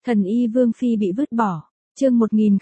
Thần y Vương Phi bị vứt bỏ. Chương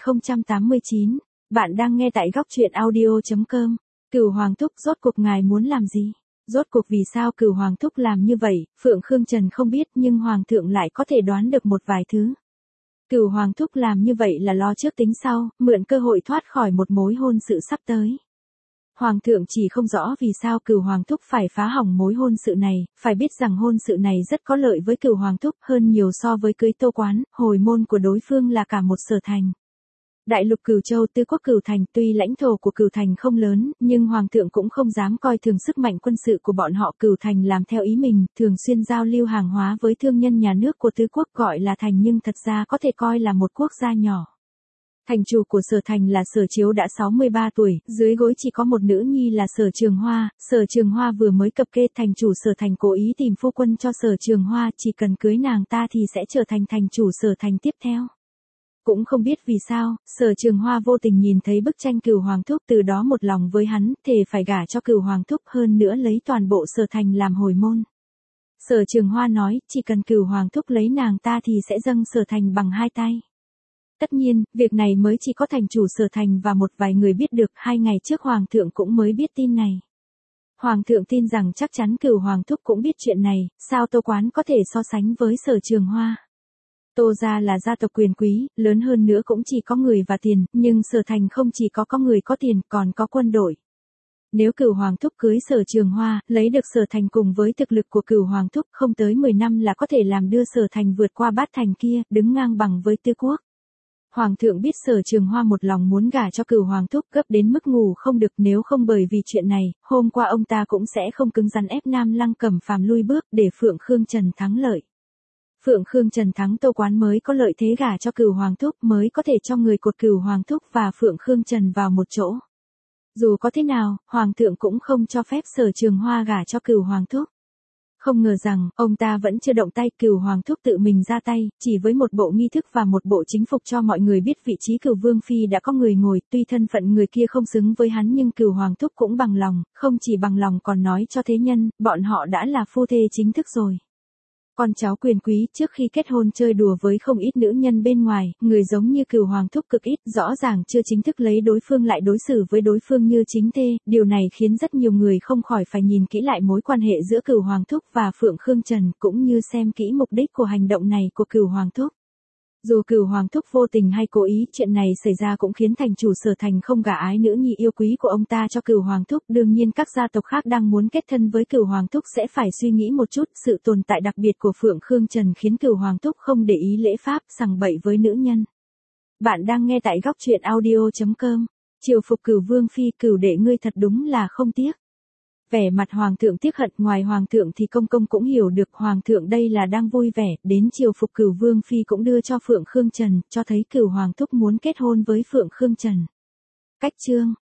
1089. Bạn đang nghe tại góc truyện audio.com. Cửu Hoàng Thúc, rốt cuộc ngài muốn làm gì? Rốt cuộc vì sao Cửu Hoàng Thúc làm như vậy? Phượng Khương Trần không biết, nhưng Hoàng thượng lại có thể đoán được một vài thứ. Cửu Hoàng Thúc làm như vậy là lo trước tính sau, mượn cơ hội thoát khỏi một mối hôn sự sắp tới. Hoàng thượng chỉ không rõ vì sao Cửu Hoàng Thúc phải phá hỏng mối hôn sự này, phải biết rằng hôn sự này rất có lợi với Cửu Hoàng Thúc hơn nhiều so với cưới Tô Quán, hồi môn của đối phương là cả một sở thành. Đại lục Cửu Châu, Tư quốc Cửu Thành, tuy lãnh thổ của Cửu Thành không lớn, nhưng Hoàng thượng cũng không dám coi thường sức mạnh quân sự của bọn họ. Cửu Thành làm theo ý mình, thường xuyên giao lưu hàng hóa với thương nhân nhà nước của Tư quốc, gọi là thành nhưng thật ra có thể coi là một quốc gia nhỏ. Thành chủ của Sở Thành là Sở Chiếu đã 63 tuổi, dưới gối chỉ có một nữ nhi là Sở Trường Hoa. Sở Trường Hoa vừa mới cập kê, thành chủ Sở Thành cố ý tìm phu quân cho Sở Trường Hoa, chỉ cần cưới nàng ta thì sẽ trở thành thành chủ Sở Thành tiếp theo. Cũng không biết vì sao, Sở Trường Hoa vô tình nhìn thấy bức tranh Cửu Hoàng Thúc, từ đó một lòng với hắn, thề phải gả cho Cửu Hoàng Thúc, hơn nữa lấy toàn bộ Sở Thành làm hồi môn. Sở Trường Hoa nói, chỉ cần Cửu Hoàng Thúc lấy nàng ta thì sẽ dâng Sở Thành bằng hai tay. Tất nhiên, việc này mới chỉ có thành chủ Sở Thành và một vài người biết được. 2 ngày trước Hoàng thượng cũng mới biết tin này. Hoàng thượng tin rằng chắc chắn Cửu Hoàng Thúc cũng biết chuyện này, sao Tô Quán có thể so sánh với Sở Trường Hoa. Tô gia là gia tộc quyền quý, lớn hơn nữa cũng chỉ có người và tiền, nhưng Sở Thành không chỉ có người có tiền, còn có quân đội. Nếu Cửu Hoàng Thúc cưới Sở Trường Hoa, lấy được Sở Thành cùng với thực lực của Cửu Hoàng Thúc, không tới 10 năm là có thể làm đưa Sở Thành vượt qua Bát Thành kia, đứng ngang bằng với Tư quốc. Hoàng thượng biết Sở Trường Hoa một lòng muốn gả cho Cửu Hoàng Thúc, gấp đến mức ngủ không được, nếu không bởi vì chuyện này, hôm qua ông ta cũng sẽ không cứng rắn ép Nam Lăng Cẩm Phàm lui bước để Phượng Khương Trần thắng lợi. Phượng Khương Trần thắng Tô Quán mới có lợi thế gả cho Cửu Hoàng Thúc, mới có thể cho người cột Cửu Hoàng Thúc và Phượng Khương Trần vào một chỗ. Dù có thế nào, Hoàng thượng cũng không cho phép Sở Trường Hoa gả cho Cửu Hoàng Thúc. Không ngờ rằng, ông ta vẫn chưa động tay, Cửu Hoàng Thúc tự mình ra tay, chỉ với một bộ nghi thức và một bộ chính phục cho mọi người biết vị trí Cửu Vương Phi đã có người ngồi, tuy thân phận người kia không xứng với hắn nhưng Cửu Hoàng Thúc cũng bằng lòng, không chỉ bằng lòng còn nói cho thế nhân, bọn họ đã là phu thê chính thức rồi. Con cháu quyền quý trước khi kết hôn chơi đùa với không ít nữ nhân bên ngoài, người giống như Cửu Hoàng Thúc cực ít, rõ ràng chưa chính thức lấy đối phương lại đối xử với đối phương như chính thê, điều này khiến rất nhiều người không khỏi phải nhìn kỹ lại mối quan hệ giữa Cửu Hoàng Thúc và Phượng Khương Trần, cũng như xem kỹ mục đích của hành động này của Cửu Hoàng Thúc. Dù Cửu Hoàng Thúc vô tình hay cố ý, chuyện này xảy ra cũng khiến thành chủ Sở Thành không gả ái nữ nhi yêu quý của ông ta cho Cửu Hoàng Thúc, đương nhiên các gia tộc khác đang muốn kết thân với Cửu Hoàng Thúc sẽ phải suy nghĩ một chút, sự tồn tại đặc biệt của Phượng Khương Trần khiến Cửu Hoàng Thúc không để ý lễ pháp, sằng bậy với nữ nhân. Bạn đang nghe tại góc truyện audio.com. Triều phục Cửu Vương Phi, Cửu đệ ngươi thật đúng là không tiếc. Vẻ mặt Hoàng thượng tiếc hận, ngoài Hoàng thượng thì công công cũng hiểu được Hoàng thượng đây là đang vui vẻ, đến triều phục Cửu Vương Phi cũng đưa cho Phượng Khương Trần, cho thấy Cửu Hoàng Thúc muốn kết hôn với Phượng Khương Trần. Cách chương.